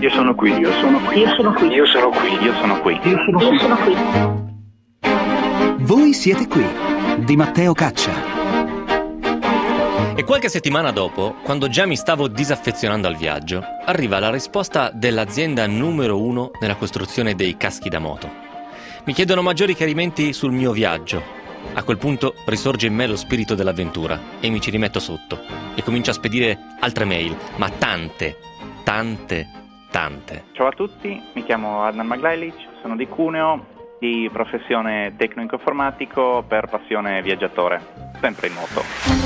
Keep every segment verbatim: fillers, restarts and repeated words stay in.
Io sono qui. Io sono qui. Io sono qui. Io sono qui. Io sono qui. Io sono qui. Io sono qui. Voi siete qui, di Matteo Caccia. E qualche settimana dopo, quando già mi stavo disaffezionando al viaggio, arriva la risposta dell'azienda numero uno nella costruzione dei caschi da moto. Mi chiedono maggiori chiarimenti sul mio viaggio. A quel punto risorge in me lo spirito dell'avventura e mi ci rimetto sotto e comincio a spedire altre mail, ma tante, tante, tante. Ciao a tutti, mi chiamo Adnan Maglajlic, sono di Cuneo, di professione tecnico-informatico, per passione viaggiatore, sempre in moto.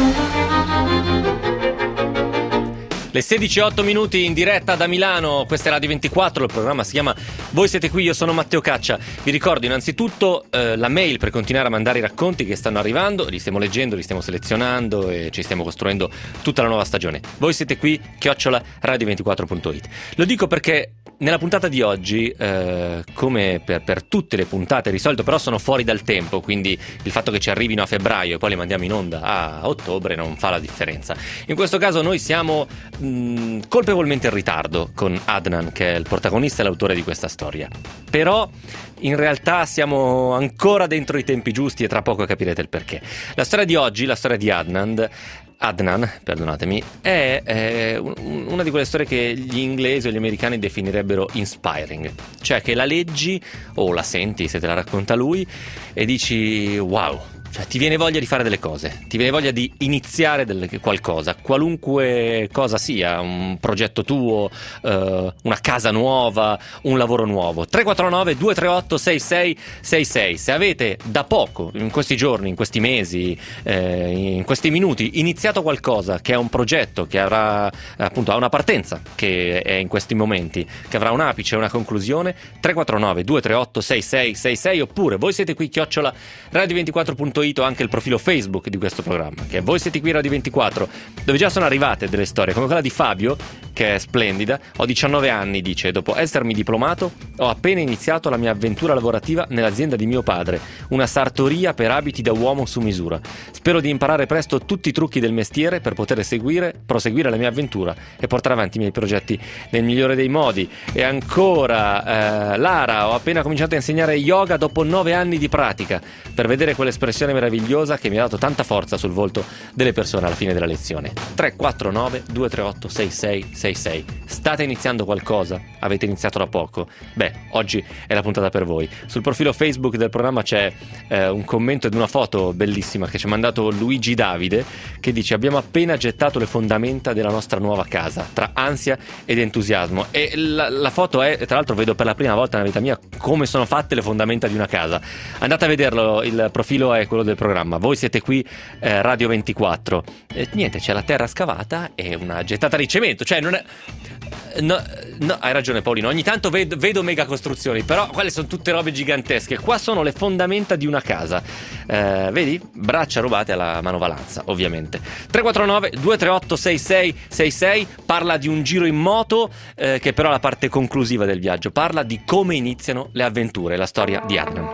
Le sedici e otto minuti in diretta da Milano, questa è Radio ventiquattro, il programma si chiama Voi siete qui, io sono Matteo Caccia. Vi ricordo innanzitutto eh, la mail per continuare a mandare i racconti che stanno arrivando, li stiamo leggendo, li stiamo selezionando e ci stiamo costruendo tutta la nuova stagione. Voi siete qui, chiocciola radio ventiquattro punto it. Lo dico perché nella puntata di oggi, eh, come per, per tutte le puntate di solito, però sono fuori dal tempo, quindi il fatto che ci arrivino a febbraio e poi le mandiamo in onda a ottobre non fa la differenza. In questo caso noi siamo mh, colpevolmente in ritardo con Adnan, che è il protagonista e l'autore di questa storia. Però in realtà siamo ancora dentro i tempi giusti e tra poco capirete il perché. La storia di oggi, la storia di Adnan, Adnan, perdonatemi, è, è una di quelle storie che gli inglesi o gli americani definirebbero inspiring, cioè che la leggi o la senti se te la racconta lui e dici wow, cioè ti viene voglia di fare delle cose, ti viene voglia di iniziare delle, qualcosa, qualunque cosa sia, un progetto tuo, eh, una casa nuova, un lavoro nuovo. Tre quattro nove due tre otto sei sei sei sei. Se avete da poco, in questi giorni, in questi mesi, eh, in questi minuti, iniziato qualcosa che è un progetto che avrà appunto ha una partenza, che è in questi momenti, che avrà un apice e una conclusione, tre quattro nove due tre otto sei sei sei sei, oppure voi siete qui chiocciola radio ventiquattro punto it o anche il profilo Facebook di questo programma, che è Voi siete qui Radio ventiquattro, dove già sono arrivate delle storie come quella di Fabio, che è splendida. Ho diciannove anni, dice, dopo essermi diplomato ho appena iniziato la mia avventura lavorativa nell'azienda di mio padre, una sartoria per abiti da uomo su misura. Spero di imparare presto tutti i trucchi del mestiere per poter seguire, proseguire la mia avventura e portare avanti i miei progetti nel migliore dei modi. E ancora, eh, Lara, ho appena cominciato a insegnare yoga dopo nove anni di pratica, per vedere quell'espressione meravigliosa che mi ha dato tanta forza sul volto delle persone alla fine della lezione. Tre quattro nove due tre otto sei sei sei sei. State iniziando qualcosa? Avete iniziato da poco? Beh, oggi è la puntata per voi. Sul profilo Facebook del programma c'è eh, un commento ed una foto bellissima che ci ha mandato Luigi Davide, che dice: abbiamo appena gettato le fondamenta della nostra nuova casa, tra ansia ed entusiasmo. E la, la foto è, tra l'altro vedo per la prima volta nella vita mia come sono fatte le fondamenta di una casa. Andate a vederlo, il profilo è quello del programma Voi siete qui, eh, Radio ventiquattro. E niente, c'è la terra scavata e una gettata di cemento, cioè non è... No, no, hai ragione Paolino, ogni tanto vedo, vedo mega costruzioni, però quelle sono tutte robe gigantesche. Qua sono le fondamenta di una casa, eh, vedi? Braccia rubate alla manovalanza, ovviamente. Tre quattro nove due tre otto sei sei sei sei. Parla di un giro in moto, eh, che però è la parte conclusiva del viaggio. Parla di come iniziano le avventure, la storia di Adnan.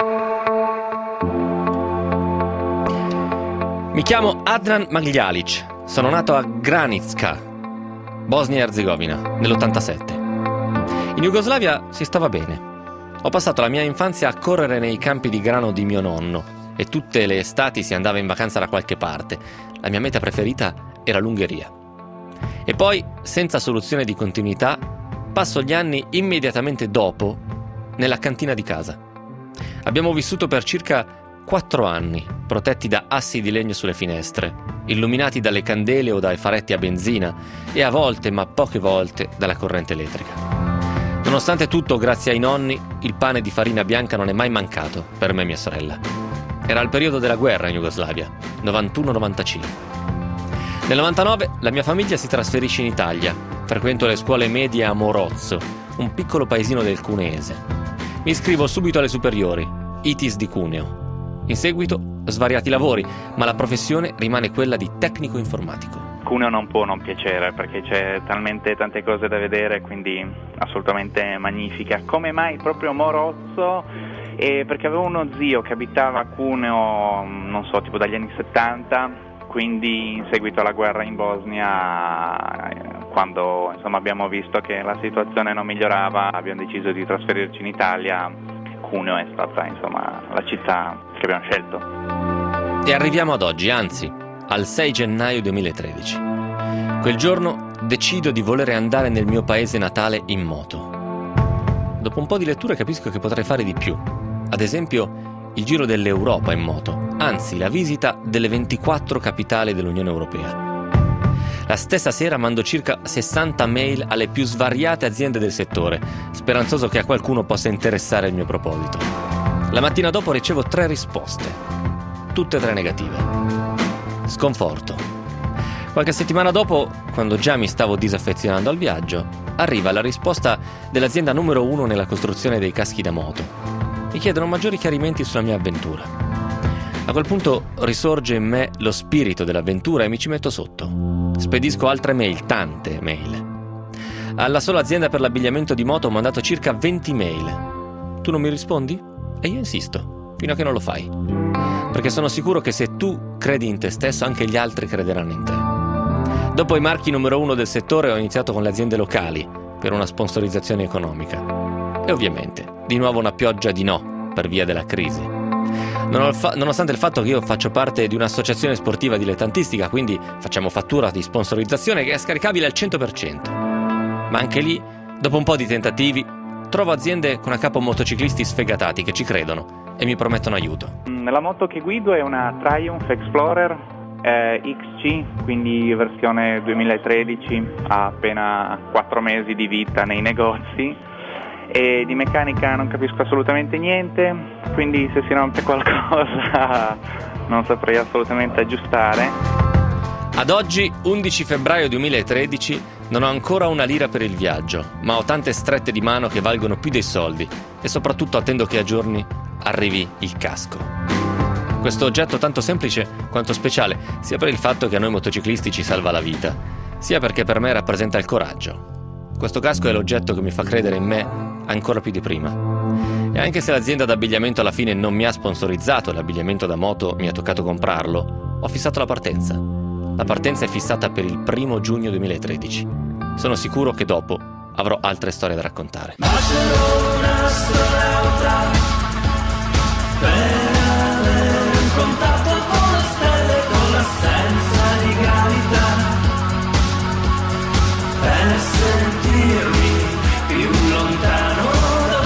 Mi chiamo Adnan Maglajlic, sono nato a Granica, Bosnia e Erzegovina, nell'ottantasette. In Jugoslavia si stava bene. Ho passato la mia infanzia a correre nei campi di grano di mio nonno e tutte le estati si andava in vacanza da qualche parte. La mia meta preferita era l'Ungheria. E poi, senza soluzione di continuità, passo gli anni immediatamente dopo nella cantina di casa. Abbiamo vissuto per circa quattro anni, protetti da assi di legno sulle finestre, illuminati dalle candele o dai faretti a benzina e a volte, ma poche volte, dalla corrente elettrica. Nonostante tutto, grazie ai nonni, il pane di farina bianca non è mai mancato per me e mia sorella. Era il periodo della guerra in Jugoslavia, novantuno novantacinque. Nel novantanove la mia famiglia si trasferisce in Italia. Frequento le scuole medie a Morozzo, un piccolo paesino del Cuneese. Mi iscrivo subito alle superiori, I T I S di Cuneo. In seguito svariati lavori, ma la professione rimane quella di tecnico informatico. Cuneo non può non piacere perché c'è talmente tante cose da vedere, quindi assolutamente magnifica. Come mai proprio Morozzo? Eh, perché avevo uno zio che abitava a Cuneo, non so, tipo dagli anni settanta, quindi in seguito alla guerra in Bosnia, quando insomma abbiamo visto che la situazione non migliorava, abbiamo deciso di trasferirci in Italia. Cuneo è stata insomma la città che abbiamo scelto. E arriviamo ad oggi, anzi al sei gennaio duemilatredici. Quel giorno decido di volere andare nel mio paese natale in moto. Dopo un po' di letture capisco che potrei fare di più. Ad esempio, il giro dell'Europa in moto, anzi la visita delle ventiquattro capitali dell'Unione Europea. La stessa sera mando circa sessanta mail alle più svariate aziende del settore, speranzoso che a qualcuno possa interessare il mio proposito. La mattina dopo ricevo tre risposte, tutte e tre negative. Sconforto. Qualche settimana dopo, quando già mi stavo disaffezionando al viaggio, arriva la risposta dell'azienda numero uno nella costruzione dei caschi da moto. Mi chiedono maggiori chiarimenti sulla mia avventura. A quel punto risorge in me lo spirito dell'avventura e mi ci metto sotto. Spedisco altre mail, tante mail. Alla sola azienda per l'abbigliamento di moto ho mandato circa venti mail. Tu non mi rispondi? E io insisto, fino a che non lo fai. Perché sono sicuro che se tu credi in te stesso, anche gli altri crederanno in te. Dopo i marchi numero uno del settore ho iniziato con le aziende locali per una sponsorizzazione economica. E ovviamente, di nuovo una pioggia di no per via della crisi. Nonostante il fatto che io faccio parte di un'associazione sportiva dilettantistica, quindi facciamo fattura di sponsorizzazione che è scaricabile al cento per cento. Ma anche lì, dopo un po' di tentativi, trovo aziende con a capo motociclisti sfegatati che ci credono e mi promettono aiuto. La moto che guido è una Triumph Explorer eh, X C, quindi versione duemilatredici, ha appena quattro mesi di vita nei negozi e di meccanica non capisco assolutamente niente, quindi se si rompe qualcosa non saprei assolutamente aggiustare. Ad oggi, undici febbraio duemilatredici, non ho ancora una lira per il viaggio, ma ho tante strette di mano che valgono più dei soldi e soprattutto attendo che a giorni arrivi il casco. Questo oggetto tanto semplice quanto speciale, sia per il fatto che a noi motociclisti ci salva la vita, sia perché per me rappresenta il coraggio. Questo casco è l'oggetto che mi fa credere in me ancora più di prima. E anche se l'azienda d'abbigliamento alla fine non mi ha sponsorizzato l'abbigliamento da moto, mi ha toccato comprarlo, ho fissato la partenza. La partenza è fissata per il primo giugno duemilatredici. Sono sicuro che dopo avrò altre storie da raccontare. Ma c'è un astronauta per avere un contatto con le stelle, con l'assenza di gravità, per sentirmi più lontano da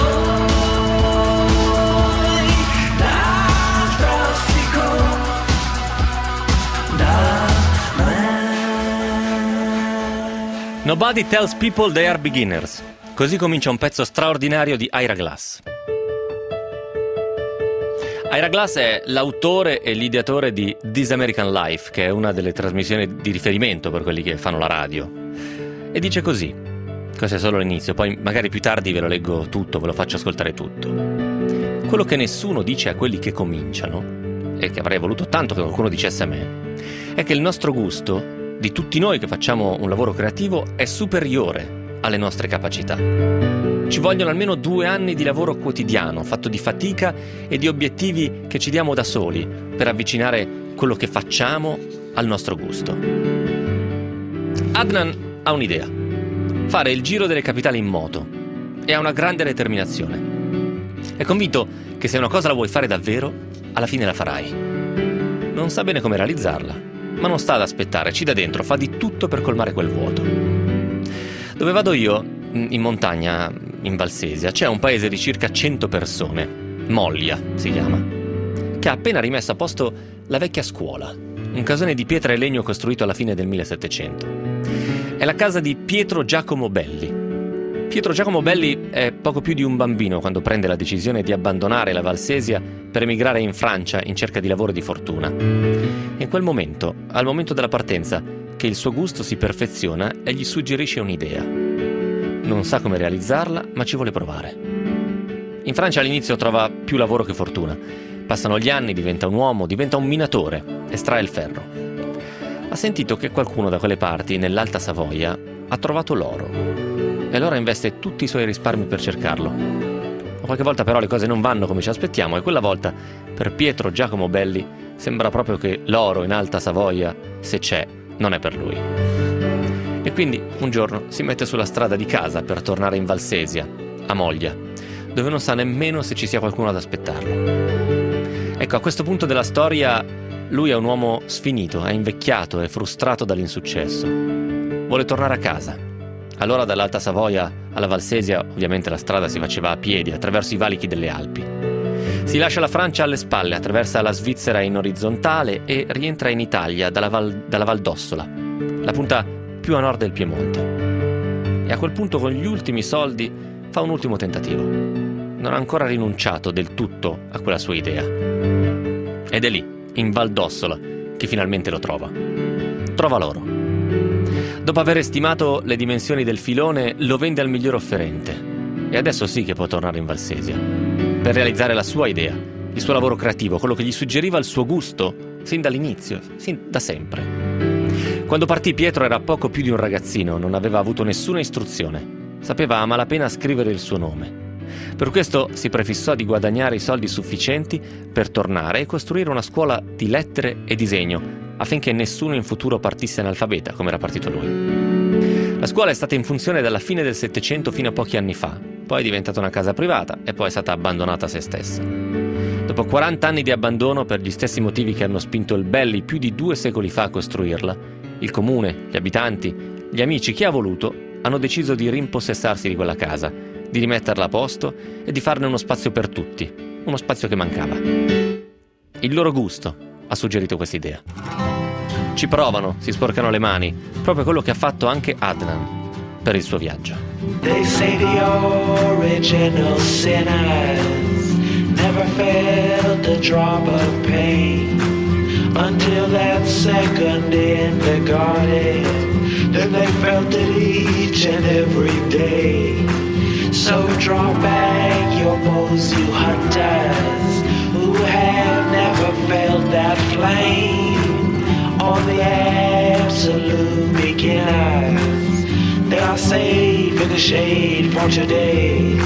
voi, dal traffico, da me. Nobody tells people they are beginners. Così comincia un pezzo straordinario di Ira Glass. Ira Glass è l'autore e l'ideatore di This American Life, che è una delle trasmissioni di riferimento per quelli che fanno la radio. E dice così, questo è solo l'inizio, poi magari più tardi ve lo leggo tutto, ve lo faccio ascoltare tutto. Quello che nessuno dice a quelli che cominciano, e che avrei voluto tanto che qualcuno dicesse a me, è che il nostro gusto, di tutti noi che facciamo un lavoro creativo, è superiore alle nostre capacità. Ci vogliono almeno due anni di lavoro quotidiano, fatto di fatica e di obiettivi che ci diamo da soli per avvicinare quello che facciamo al nostro gusto. Adnan ha un'idea: fare il giro delle capitali in moto, e ha una grande determinazione. È convinto che se una cosa la vuoi fare davvero, alla fine la farai. Non sa bene come realizzarla, ma non sta ad aspettare, ci dà dentro, fa di tutto per colmare quel vuoto. Dove vado io, in montagna, in Valsesia, c'è un paese di circa cento persone, Mollia si chiama, che ha appena rimesso a posto la vecchia scuola, un casone di pietra e legno costruito alla fine del millesettecento. È la casa di Pietro Giacomo Belli. Pietro Giacomo Belli è poco più di un bambino quando prende la decisione di abbandonare la Valsesia per emigrare in Francia in cerca di lavoro e di fortuna. E in quel momento, al momento della partenza, che il suo gusto si perfeziona e gli suggerisce un'idea. Non sa come realizzarla, ma ci vuole provare. In Francia all'inizio trova più lavoro che fortuna. Passano gli anni, diventa un uomo, diventa un minatore, estrae il ferro. Ha sentito che qualcuno da quelle parti, nell'Alta Savoia, ha trovato l'oro. E allora investe tutti i suoi risparmi per cercarlo. Qualche volta però le cose non vanno come ci aspettiamo e quella volta, per Pietro Giacomo Belli, sembra proprio che l'oro in Alta Savoia, se c'è, non è per lui. E quindi un giorno si mette sulla strada di casa per tornare in Valsesia, a Moglia, dove non sa nemmeno se ci sia qualcuno ad aspettarlo. Ecco, a questo punto della storia lui è un uomo sfinito, è invecchiato, è frustrato dall'insuccesso. Vuole tornare a casa. Allora dall'Alta Savoia alla Valsesia ovviamente la strada si faceva a piedi, attraverso i valichi delle Alpi. Si lascia la Francia alle spalle, attraversa la Svizzera in orizzontale e rientra in Italia dalla Val, dalla Val d'Ossola, la punta più a nord del Piemonte. E a quel punto, con gli ultimi soldi, fa un ultimo tentativo. Non ha ancora rinunciato del tutto a quella sua idea. Ed è lì, in Val d'Ossola, che finalmente lo trova. Trova l'oro. Dopo aver stimato le dimensioni del filone, lo vende al miglior offerente. E adesso sì che può tornare in Valsesia, per realizzare la sua idea, il suo lavoro creativo, quello che gli suggeriva il suo gusto, sin dall'inizio, sin da sempre. Quando partì Pietro era poco più di un ragazzino, non aveva avuto nessuna istruzione, sapeva a malapena scrivere il suo nome. Per questo si prefissò di guadagnare i soldi sufficienti per tornare e costruire una scuola di lettere e disegno, affinché nessuno in futuro partisse analfabeta come era partito lui. La scuola è stata in funzione dalla fine del Settecento fino a pochi anni fa, poi è diventata una casa privata e poi è stata abbandonata a se stessa. Dopo quaranta anni di abbandono, per gli stessi motivi che hanno spinto il Belli più di due secoli fa a costruirla, il comune, gli abitanti, gli amici, chi ha voluto, hanno deciso di rimpossessarsi di quella casa, di rimetterla a posto e di farne uno spazio per tutti, uno spazio che mancava. Il loro gusto ha suggerito questa idea. Ci provano, si sporcano le mani, proprio quello che ha fatto anche Adnan per il suo viaggio. They say the original sinners never felt a drop of pain until that second in the garden. Then they felt it each and every day. So draw back your bows, you hunters who have never felt that flame. All the absolute beginners, they are safe in the shade for today.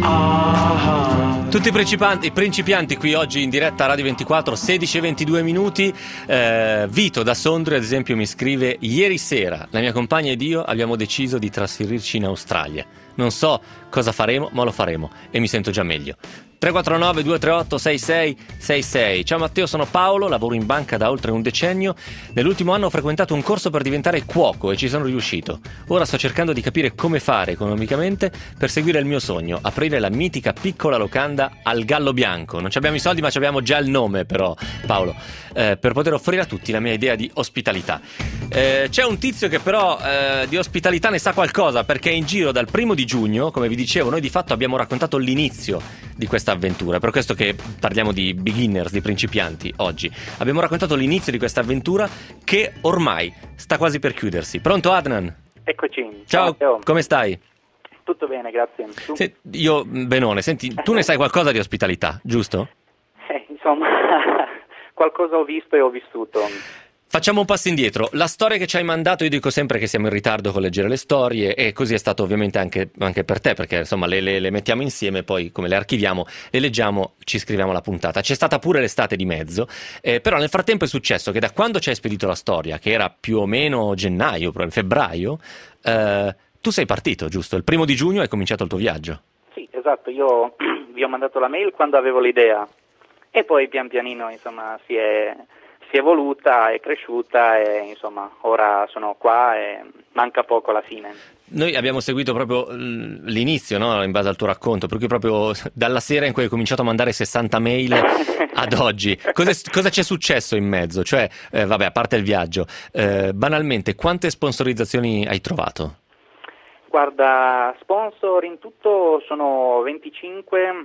Ah. Tutti i principianti, i principianti qui oggi in diretta a Radio ventiquattro, sedici e ventidue minuti. eh, Vito da Sondrio ad esempio mi scrive: ieri sera la mia compagna ed io abbiamo deciso di trasferirci in Australia. Non so cosa faremo, ma lo faremo e mi sento già meglio. tre quattro nove due tre otto sei sei sei sei. Ciao Matteo, sono Paolo, lavoro in banca da oltre un decennio. Nell'ultimo anno ho frequentato un corso per diventare cuoco e ci sono riuscito. Ora sto cercando di capire come fare economicamente per seguire il mio sogno, aprire la mitica piccola locanda al Gallo Bianco. Non ci abbiamo i soldi, ma ci abbiamo già il nome però, Paolo, eh, per poter offrire a tutti la mia idea di ospitalità. Eh, c'è un tizio che però eh, di ospitalità ne sa qualcosa, perché è in giro dal primo di giugno, come vi dicevo. Noi di fatto abbiamo raccontato l'inizio di questa avventura, per questo che parliamo di beginners, di principianti oggi. Abbiamo raccontato l'inizio di questa avventura che ormai sta quasi per chiudersi. Pronto Adnan? Eccoci. Ciao, Matteo. come stai? Tutto bene, grazie. Tu? Se, io, Benone, senti, tu ne sai qualcosa di ospitalità, giusto? Eh, insomma, qualcosa ho visto e ho vissuto. Facciamo un passo indietro. La storia che ci hai mandato, io dico sempre che siamo in ritardo con leggere le storie, e così è stato ovviamente anche, anche per te, perché insomma le, le, le mettiamo insieme, poi come le archiviamo, le leggiamo, ci scriviamo la puntata. C'è stata pure l'estate di mezzo, eh, però nel frattempo è successo che da quando ci hai spedito la storia, che era più o meno gennaio, febbraio, eh, tu sei partito, giusto? Il primo di giugno hai cominciato il tuo viaggio. Sì, esatto, io vi ho mandato la mail quando avevo l'idea e poi pian pianino insomma si è... si è evoluta, è cresciuta e insomma ora sono qua e manca poco alla fine. Noi abbiamo seguito proprio l'inizio, no? In base al tuo racconto, per cui proprio dalla sera in cui hai cominciato a mandare sessanta mail ad oggi. Cosa, cosa c'è successo in mezzo? Cioè, eh, vabbè, a parte il viaggio, eh, banalmente, quante sponsorizzazioni hai trovato? Guarda, sponsor in tutto sono venticinque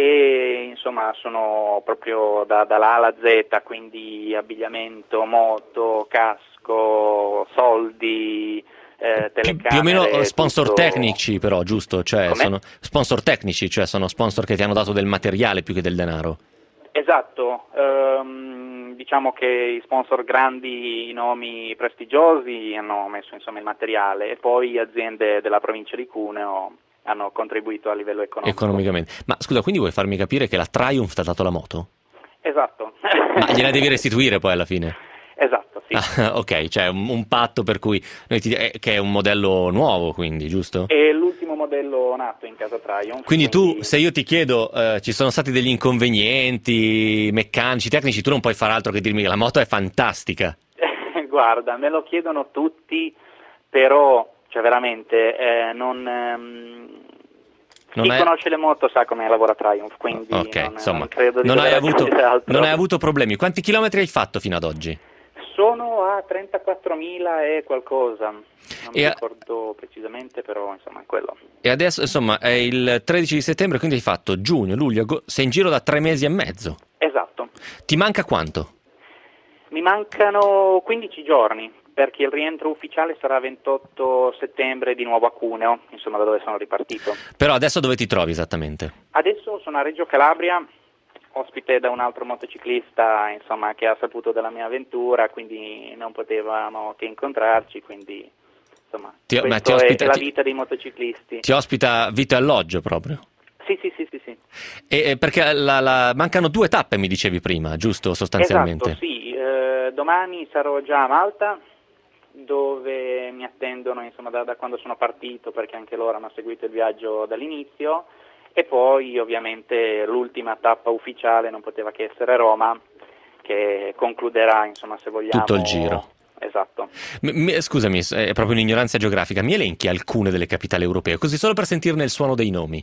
e insomma sono proprio da, dall'A alla Z, quindi abbigliamento, moto, casco, soldi, eh, telecamere. Più o meno sponsor tutto... tecnici però, giusto? Cioè, sono sponsor tecnici, cioè sono sponsor che ti hanno dato del materiale più che del denaro. Esatto, ehm, diciamo che i sponsor grandi, i nomi prestigiosi hanno messo insomma il materiale e poi aziende della provincia di Cuneo hanno contribuito a livello economico. Economicamente. Ma scusa, quindi vuoi farmi capire che la Triumph ti ha dato la moto? Esatto. Ma gliela devi restituire poi alla fine? Esatto, sì. Ah, ok, cioè un, un patto per cui noi ti, eh, che è un modello nuovo, quindi, giusto? È l'ultimo modello nato in casa Triumph. Quindi, quindi... tu, se io ti chiedo, eh, ci sono stati degli inconvenienti meccanici, tecnici, tu non puoi far altro che dirmi che la moto è fantastica. Guarda, me lo chiedono tutti, però, cioè veramente, eh, non... Ehm... Non Chi hai... conosce le moto sa come lavora Triumph, quindi okay, non, insomma, non credo di non hai, dover avuto, dire altro. non hai avuto problemi. Quanti chilometri hai fatto fino ad oggi? Sono a trentaquattromila e qualcosa, non e mi a... ricordo precisamente, però insomma è quello. E adesso insomma è il tredici di settembre, quindi hai fatto giugno, luglio, agosto, sei in giro da tre mesi e mezzo. Esatto. Ti manca quanto? Mi mancano quindici giorni, perché il rientro ufficiale sarà ventotto settembre di nuovo a Cuneo, insomma da dove sono ripartito. Però adesso dove ti trovi esattamente? Adesso sono a Reggio Calabria, ospite da un altro motociclista, insomma, che ha saputo della mia avventura, quindi non potevamo che incontrarci, quindi insomma, ti, questo ma ti ospita, è la ti, vita dei motociclisti. Ti ospita vitto e alloggio proprio? Sì, sì, sì, sì, sì. E, perché la, la, mancano due tappe, mi dicevi prima, giusto, sostanzialmente? Esatto, sì. Eh, domani sarò già a Malta, dove mi attendono, insomma, da, da quando sono partito, perché anche loro hanno seguito il viaggio dall'inizio, e poi ovviamente l'ultima tappa ufficiale non poteva che essere Roma, che concluderà, insomma, se vogliamo... Tutto il giro. Esatto. Mi, mi, scusami, è proprio un'ignoranza geografica, mi elenchi alcune delle capitali europee, così solo per sentirne il suono dei nomi?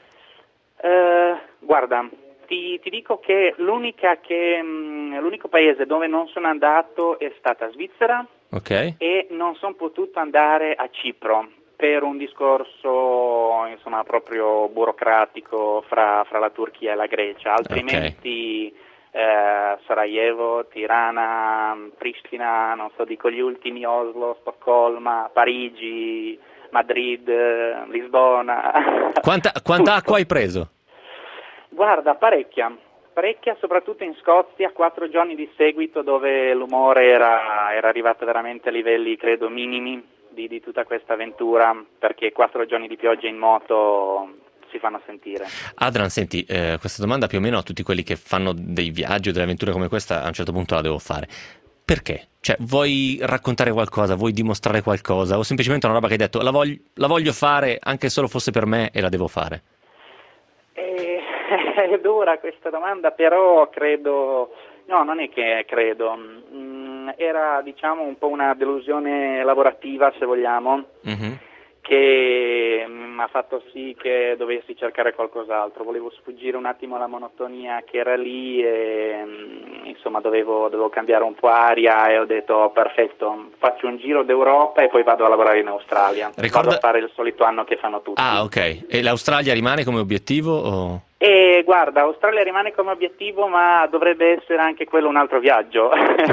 Eh, guarda, ti, ti dico che l'unica che mh, l'unico paese dove non sono andato è stata Svizzera, okay. E non sono potuto andare a Cipro per un discorso, insomma, proprio burocratico fra, fra la Turchia e la Grecia, altrimenti okay. eh, Sarajevo, Tirana, Pristina, non so, dico gli ultimi, Oslo, Stoccolma, Parigi, Madrid, Lisbona. Quanta, quanta acqua hai preso? Guarda, parecchia, parecchia, soprattutto in Scozia, quattro giorni di seguito dove l'umore era, era arrivato veramente a livelli, credo, minimi di, di tutta questa avventura, perché quattro giorni di pioggia in moto si fanno sentire. Adrian, senti, eh, questa domanda più o meno a tutti quelli che fanno dei viaggi o delle avventure come questa, a un certo punto la devo fare. Perché? Cioè, vuoi raccontare qualcosa, vuoi dimostrare qualcosa, o semplicemente una roba che hai detto, la voglio, la voglio fare anche solo fosse per me e la devo fare? Eh, è dura questa domanda, però credo, no, non è che credo, mm, era diciamo un po' una delusione lavorativa, se vogliamo, mm-hmm. che mi ha fatto sì che dovessi cercare qualcos'altro, volevo sfuggire un attimo alla monotonia che era lì e insomma dovevo, dovevo cambiare un po' aria e ho detto oh, perfetto, faccio un giro d'Europa e poi vado a lavorare in Australia. Ricorda... vado a fare il solito anno che fanno tutti. Ah, ok. E l'Australia rimane come obiettivo? O... E guarda, Australia rimane come obiettivo, ma dovrebbe essere anche quello un altro viaggio.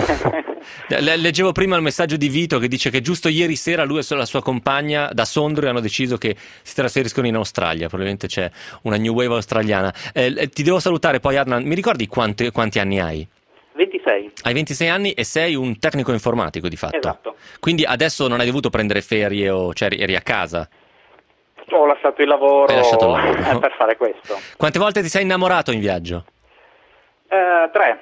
Leggevo prima il messaggio di Vito che dice che giusto ieri sera lui e la sua compagna da Sondrio hanno deciso che si trasferiscono in Australia, probabilmente c'è una new wave australiana. Eh, ti devo salutare poi, Adnan, mi ricordi quanti, quanti anni hai? ventisei. Hai ventisei anni e sei un tecnico informatico di fatto. Esatto. Quindi adesso non hai dovuto prendere ferie o cioè eri a casa? Ho lasciato il lavoro, lasciato il lavoro per fare questo. Quante volte ti sei innamorato in viaggio? Uh, tre.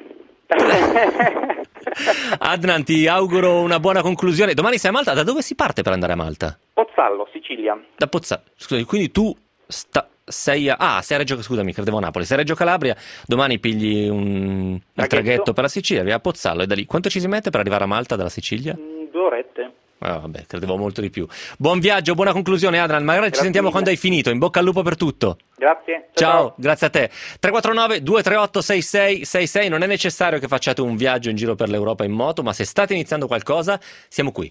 Adnan, ti auguro una buona conclusione. Domani sei a Malta, da dove si parte per andare a Malta? Pozzallo, Sicilia. Da Pozzallo, scusi, quindi tu sta, sei a... Ah, sei a Reggio, scusami, credevo a Napoli. Sei a Reggio Calabria, domani pigli un il traghetto per la Sicilia, via a Pozzallo, e da lì quanto ci si mette per arrivare a Malta dalla Sicilia? Mm, due orette. Ah, vabbè, credevo molto di più. Buon viaggio, buona conclusione, Adrian. Magari grazie ci sentiamo mille. Quando hai finito. In bocca al lupo per tutto. Grazie. Ciao, ciao. Grazie a te. tre quattro nove due tre otto sei sei sei sei. Non è necessario che facciate un viaggio in giro per l'Europa in moto, ma se state iniziando qualcosa, siamo qui.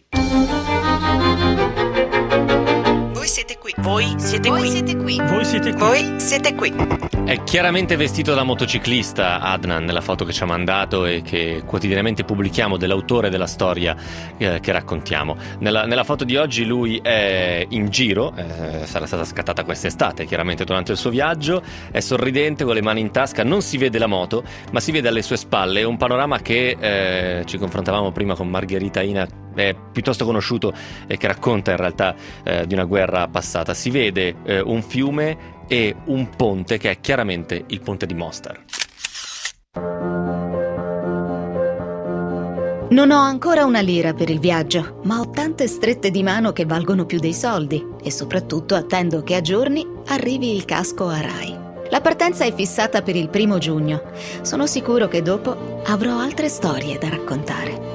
Voi siete qui. Voi siete Voi qui. Siete qui. Voi siete qui. Voi siete qui. È chiaramente vestito da motociclista Adnan nella foto che ci ha mandato e che quotidianamente pubblichiamo dell'autore della storia eh, che raccontiamo. Nella, nella foto di oggi lui è in giro, eh, sarà stata scattata quest'estate chiaramente durante il suo viaggio, è sorridente con le mani in tasca, non si vede la moto ma si vede alle sue spalle un panorama che eh, ci confrontavamo prima con Margherita Ina, è piuttosto conosciuto e che racconta in realtà eh, di una guerra passata. Si vede eh, un fiume e un ponte che è chiaramente il ponte di Mostar. Non ho ancora una lira per il viaggio, ma ho tante strette di mano che valgono più dei soldi e soprattutto attendo che a giorni arrivi il casco a Rai. La partenza è fissata per il primo giugno. Sono sicuro che dopo avrò altre storie da raccontare.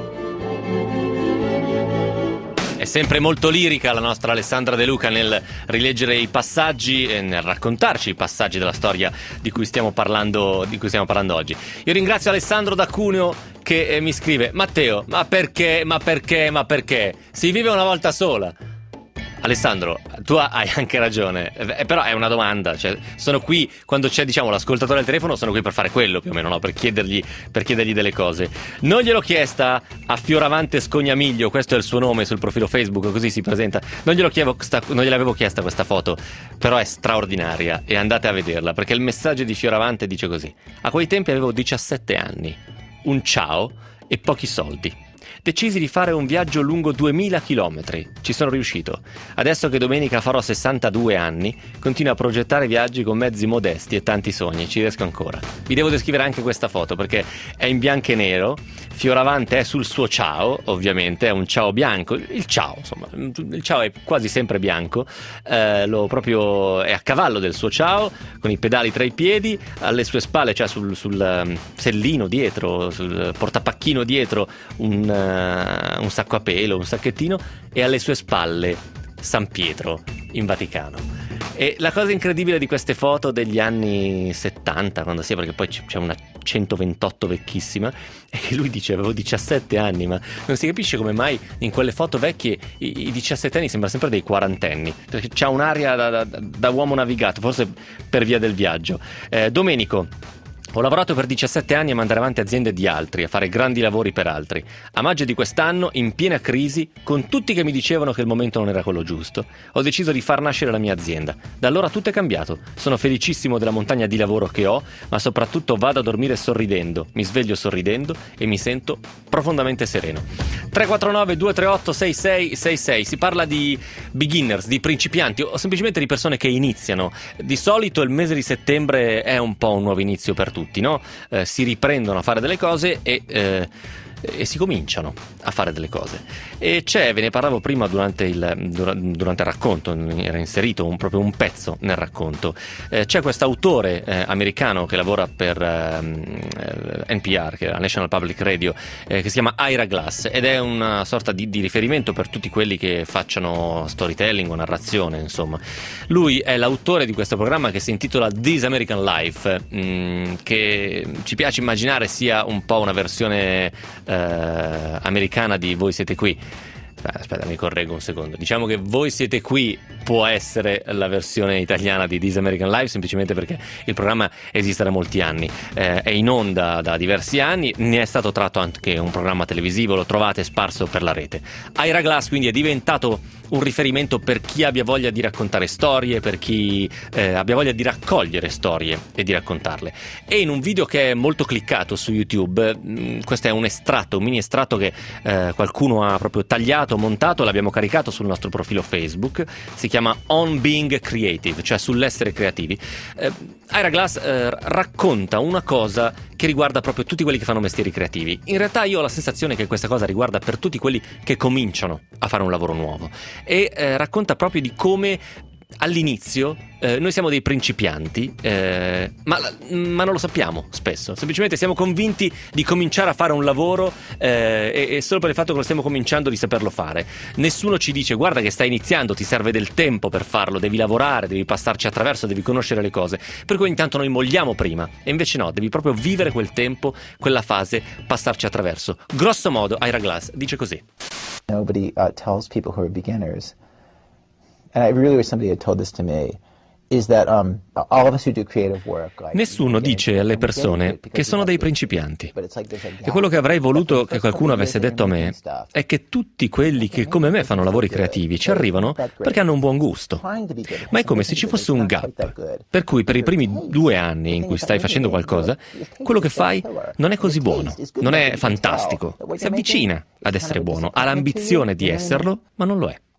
È sempre molto lirica la nostra Alessandra De Luca nel rileggere i passaggi e nel raccontarci i passaggi della storia di cui stiamo parlando, di cui stiamo parlando oggi. Io ringrazio Alessandro da Cuneo che eh, mi scrive: Matteo, ma perché, ma perché, ma perché? Si vive una volta sola. Alessandro, tu hai anche ragione, eh, però è una domanda, cioè, sono qui quando c'è, diciamo, l'ascoltatore al telefono, sono qui per fare quello più o meno, no? Per chiedergli, per chiedergli delle cose. Non gliel'ho chiesta a Fioravante Scognamiglio, questo è il suo nome sul profilo Facebook, così si presenta. Non glielo chievo, non gliel'avevo chiesta questa foto, però è straordinaria e andate a vederla, perché il messaggio di Fioravante dice così: a quei tempi avevo diciassette anni, un ciao e pochi soldi. Decisi di fare un viaggio lungo duemila chilometri. Ci sono riuscito. Adesso che domenica farò sessantadue anni, continuo a progettare viaggi con mezzi modesti e tanti sogni. Ci riesco ancora. Vi devo descrivere anche questa foto perché è in bianco e nero. Fioravante è sul suo ciao, ovviamente, è un ciao bianco. Il ciao, insomma, il ciao è quasi sempre bianco. Eh, lo proprio è a cavallo del suo ciao, con i pedali tra i piedi, alle sue spalle, cioè sul, sul um, sellino dietro, sul portapacchino dietro, un un sacco a pelo, un sacchettino, e alle sue spalle San Pietro in Vaticano. E la cosa incredibile di queste foto degli anni settanta, quando sia, perché poi c'è una centoventotto vecchissima, è che lui dice avevo diciassette anni, ma non si capisce come mai in quelle foto vecchie i, i diciassette anni sembrano sempre dei quarantenni, perché c'ha un'aria da, da, da uomo navigato, forse per via del viaggio. eh, Domenico: ho lavorato per diciassette anni a mandare avanti aziende di altri, a fare grandi lavori per altri. A maggio di quest'anno, in piena crisi, con tutti che mi dicevano che il momento non era quello giusto, ho deciso di far nascere la mia azienda. Da allora tutto è cambiato. Sono felicissimo della montagna di lavoro che ho, ma soprattutto vado a dormire sorridendo, mi sveglio sorridendo e mi sento profondamente sereno. tre quattro nove due tre otto sei sei sei sei. Si parla di beginners, di principianti o semplicemente di persone che iniziano. Di solito il mese di settembre è un po' un nuovo inizio per tutti. Tutti, no? Eh, si riprendono a fare delle cose e, eh, e si cominciano a fare delle cose. E c'è, ve ne parlavo prima durante il, durante il racconto, era inserito un, proprio un pezzo nel racconto. Eh, c'è questo autore eh, americano che lavora per eh, N P R, che è la National Public Radio, eh, che si chiama Ira Glass, ed è una sorta di, di riferimento per tutti quelli che facciano storytelling o narrazione, insomma. Lui è l'autore di questo programma che si intitola This American Life, mh, che ci piace immaginare sia un po' una versione eh, americana di Voi siete qui. Aspetta, mi correggo un secondo. Diciamo che Voi siete qui può essere la versione italiana di This American Life, semplicemente perché il programma esiste da molti anni, eh, è in onda da diversi anni, ne è stato tratto anche un programma televisivo, lo trovate sparso per la rete. Ira Glass quindi è diventato un riferimento per chi abbia voglia di raccontare storie, per chi eh, abbia voglia di raccogliere storie e di raccontarle. E in un video che è molto cliccato su YouTube, mh, questo è un estratto, un mini estratto che eh, qualcuno ha proprio tagliato, montato, l'abbiamo caricato sul nostro profilo Facebook, si chiama On Being Creative, cioè sull'essere creativi. eh, Ira Glass eh, racconta una cosa che riguarda proprio tutti quelli che fanno mestieri creativi. In realtà io ho la sensazione che questa cosa riguarda per tutti quelli che cominciano a fare un lavoro nuovo, e eh, racconta proprio di come all'inizio eh, noi siamo dei principianti, eh, ma, ma non lo sappiamo spesso, semplicemente siamo convinti di cominciare a fare un lavoro eh, e, e solo per il fatto che lo stiamo cominciando di saperlo fare. Nessuno ci dice guarda che stai iniziando, ti serve del tempo per farlo, devi lavorare, devi passarci attraverso, devi conoscere le cose, per cui intanto noi molliamo prima, e invece no, devi proprio vivere quel tempo, quella fase, passarci attraverso. Grosso modo Ira Glass dice così: Nobody uh, tells people who are beginners, and I really wish somebody had told this to me, is that um, all of us who do creative work, like, nessuno dice alle persone che sono dei principianti. E quello che avrei voluto che qualcuno avesse detto a me è che tutti quelli che come me fanno lavori creativi ci arrivano perché hanno un buon gusto, ma è come se ci fosse un gap, per cui per i primi due anni in cui stai facendo qualcosa, quello che fai non è così buono, non è fantastico, si avvicina ad essere buono, ha l'ambizione di esserlo, ma non lo è.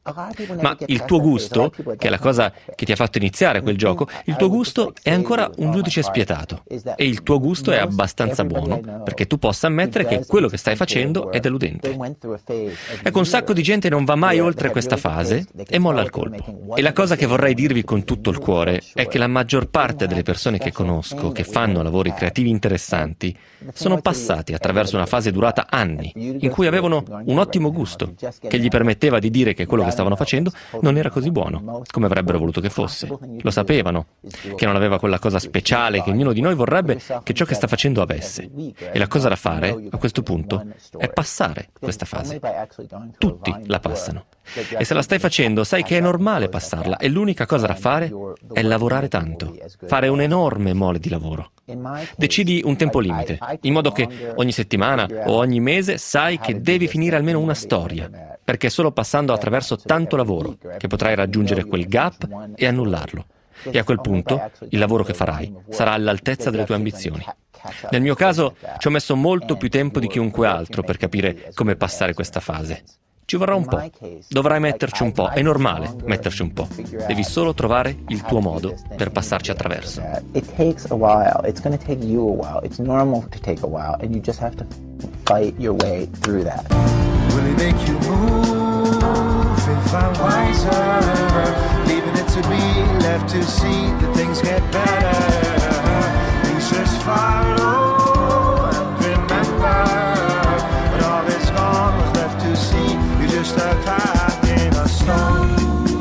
Ma il tuo gusto, che è la cosa che ti ha fatto iniziare quel gioco, il tuo gusto è ancora un giudice spietato. E il tuo gusto è abbastanza buono perché tu possa ammettere che quello che stai facendo è deludente. Ecco, un sacco di gente non va mai oltre questa fase e molla il colpo. E la cosa che vorrei dirvi con tutto il cuore è che la maggior parte delle persone che conosco, che fanno lavori creativi interessanti, sono passati attraverso una fase durata anni, in cui avevano un ottimo gusto, che gli permetteva di dire che quello che stavano facendo non era così buono, come avrebbero voluto che fosse. Lo sapevano, che non aveva quella cosa speciale che ognuno di noi vorrebbe che ciò che sta facendo avesse. E la cosa da fare, a questo punto, è passare questa fase. Tutti la passano. E se la stai facendo, sai che è normale passarla, e l'unica cosa da fare è lavorare tanto, fare un enorme mole di lavoro. Decidi un tempo limite, in modo che ogni settimana o ogni mese sai che devi finire almeno una storia, perché è solo passando attraverso tanto lavoro che potrai raggiungere quel gap e annullarlo. E a quel punto il lavoro che farai sarà all'altezza delle tue ambizioni. Nel mio caso ci ho messo molto più tempo di chiunque altro per capire come passare questa fase. Ci vorrà un po', dovrai metterci un po', è normale metterci un po', devi solo trovare il tuo modo per passarci attraverso. It takes a while, it's going to take you a while, it's normal to take a while, and you just have to fight your way through that. Will it make you move if I'm wiser? Leaving it to me, left to see that things get better. Things just follow and remember. When all is gone, what's left to see? You're just a clock in a stone.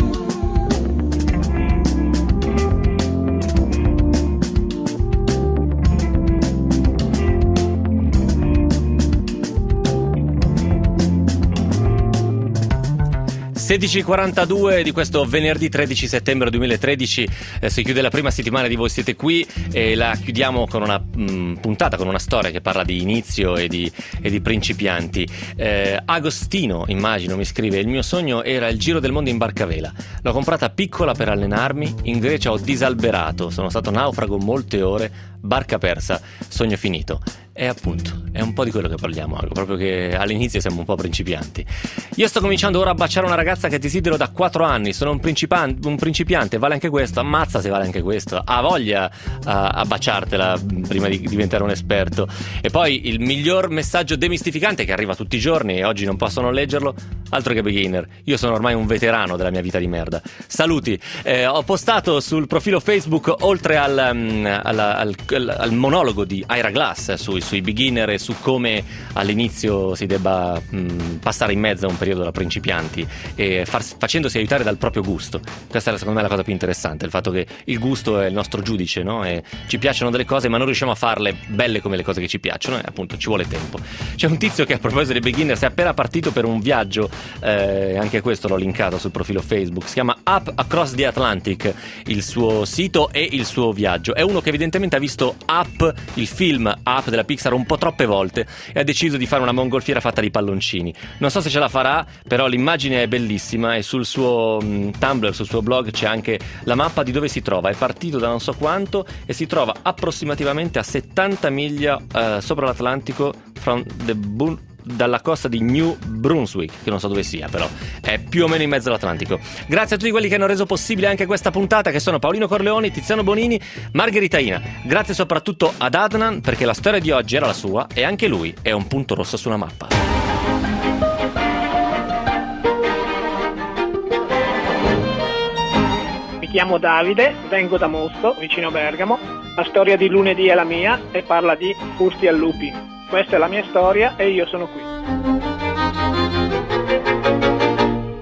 sedici e quarantadue di questo venerdì tredici settembre duemilatredici, eh, si chiude la prima settimana di Voi Siete Qui e la chiudiamo con una mh, puntata, con una storia che parla di inizio e di, e di principianti. eh, Agostino, immagino, mi scrive: il mio sogno era il giro del mondo in barcavela, l'ho comprata piccola per allenarmi, in Grecia ho disalberato, sono stato naufrago molte ore, barca persa, sogno finito. E appunto, è un po' di quello che parliamo, proprio che all'inizio siamo un po' principianti. Io sto cominciando ora a baciare una ragazza che desidero da quattro anni, sono un, principan- un principiante, vale anche questo? Ammazza se vale anche questo, ha voglia a, a baciartela prima di diventare un esperto. E poi il miglior messaggio demistificante che arriva tutti i giorni e oggi non possono leggerlo, altro che beginner, io sono ormai un veterano della mia vita di merda. Saluti, eh, ho postato sul profilo Facebook, oltre al, um, al, al, al, al monologo di Ira Glass sui sui beginner e su come all'inizio si debba mh, passare in mezzo a un periodo da principianti e far, facendosi aiutare dal proprio gusto. Questa è secondo me la cosa più interessante, il fatto che il gusto è il nostro giudice, no? E ci piacciono delle cose ma non riusciamo a farle belle come le cose che ci piacciono e appunto ci vuole tempo. C'è un tizio che a proposito dei beginner si è appena partito per un viaggio, eh, anche questo l'ho linkato sul profilo Facebook, si chiama Up Across the Atlantic, il suo sito e il suo viaggio. È uno che evidentemente ha visto Up, il film Up della Pixar, un po' troppe volte e ha deciso di fare una mongolfiera fatta di palloncini. Non so se ce la farà, però l'immagine è bellissima e sul suo um, Tumblr, sul suo blog c'è anche la mappa di dove si trova. È partito da non so quanto e si trova approssimativamente a settanta miglia uh, sopra l'Atlantico from the Bun- dalla costa di New Brunswick, che non so dove sia, però è più o meno in mezzo all'Atlantico. Grazie a tutti quelli che hanno reso possibile anche questa puntata, che sono Paolino Corleoni, Tiziano Bonini, Margherita Ina. Grazie soprattutto ad Adnan, perché la storia di oggi era la sua e anche lui è un punto rosso sulla mappa. Mi chiamo Davide, vengo da Mosto, vicino Bergamo. La storia di lunedì è la mia e parla di furti al lupi. Questa è la mia storia e io sono qui.